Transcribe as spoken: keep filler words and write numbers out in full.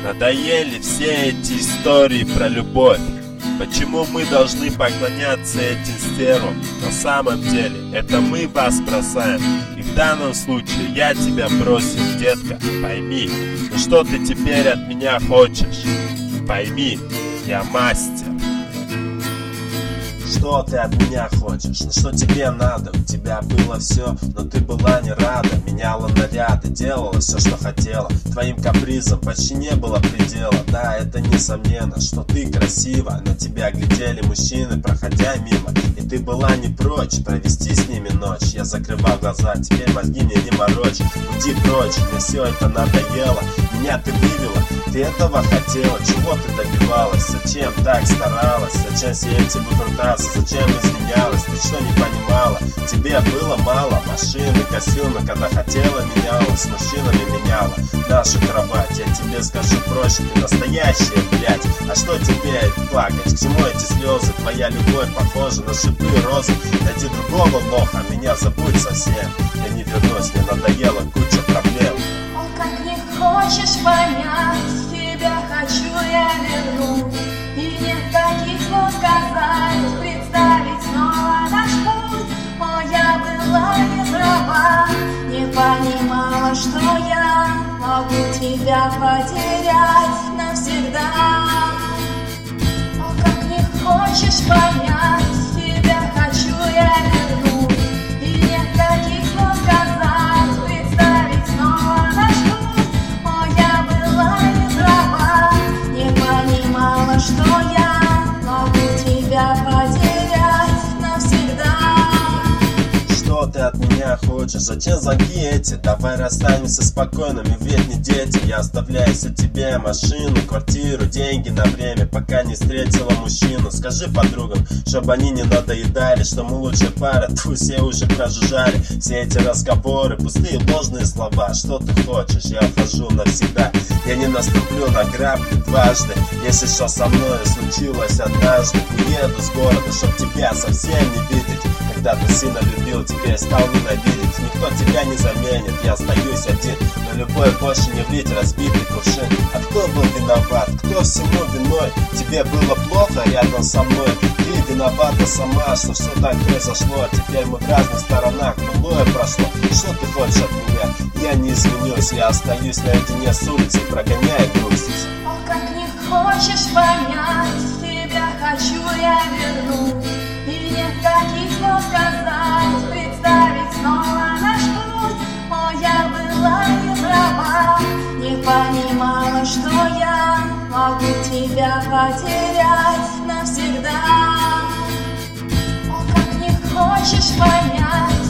Надоели все эти истории про любовь. Почему мы должны поклоняться этим стервам? На самом деле, это мы вас бросаем. И в данном случае я тебя бросил, детка, пойми. Ну что ты теперь от меня хочешь? Пойми, я мастер. Что ты от меня хочешь? Ну что тебе надо? У тебя было все, но ты была не рада. Меняла наряды, делала все, что хотела. Твоим капризам почти не было предела. Да, это несомненно, что ты красива. На тебя глядели мужчины, проходя мимо. И ты была не прочь провести с ними ночь. Я закрывал глаза, теперь мозги мне не морочь. Уйди прочь, мне все это надоело. Меня ты вывела, ты этого хотела. Чего ты добивалась? Зачем так старалась? Зачем все эти выкрутасы? Зачем изменялась? Ты что не понимала? Тебе было мало машины, костюмы. Когда хотела, меняла, с мужчинами меняла нашу кровать. Я тебе скажу проще, ты настоящая, блядь. А что теперь плакать? К чему эти слезы? Твоя любовь похожа на шипы розы. Найди другого лоха, меня забудь совсем. Я не вернусь, мне надоело куча проблем. О, как не хочешь понять, тебя хочу я вернуть. И нет таких слов сказать, представить снова наш путь. О, я была не права, не понимала, что я могу тебя потерять навсегда. О, как не хочешь понять, тебя хочу я вернуть. И нет таких слов сказать, представить снова наш путь. О, я была не права, не понимала, что я могу тебя потерять навсегда. Что ты от меня хочешь? Зачем звонки эти? Давай расстанемся спокойными, ведь не дети. Я оставляю все тебе машину, квартиру, деньги на время, пока не встретила мужчину. Скажи подругам, чтобы они не надоедали, что мы лучшая пара, тьфу, все уже прожужжали. Все эти разговоры, пустые ложные слова. Что ты хочешь? Я ухожу навсегда. Я не наступлю на грабли дважды. Если что со мной случилось однажды, уеду с города, чтоб тебя совсем не видеть. Когда ты сына любил, теперь стал ненавидеть. Никто тебя не заменит, я остаюсь один. Но любовь больше не влить разбитый кувшин. А кто был виноват? Кто всему виной? Тебе было плохо рядом со мной. Ты виновата сама, что все так произошло. Теперь мы в разных сторонах, былое прошло. Что ты хочешь от меня? Я не изменюсь, я остаюсь наедине с улицей, прогоняя грусть. О, как не хочешь понять, тебя хочу я вернуть. И нет таких слов сказать, представить снова наш путь. О, я была не права, не понимала, что я могу тебя потерять навсегда. О, как не хочешь понять,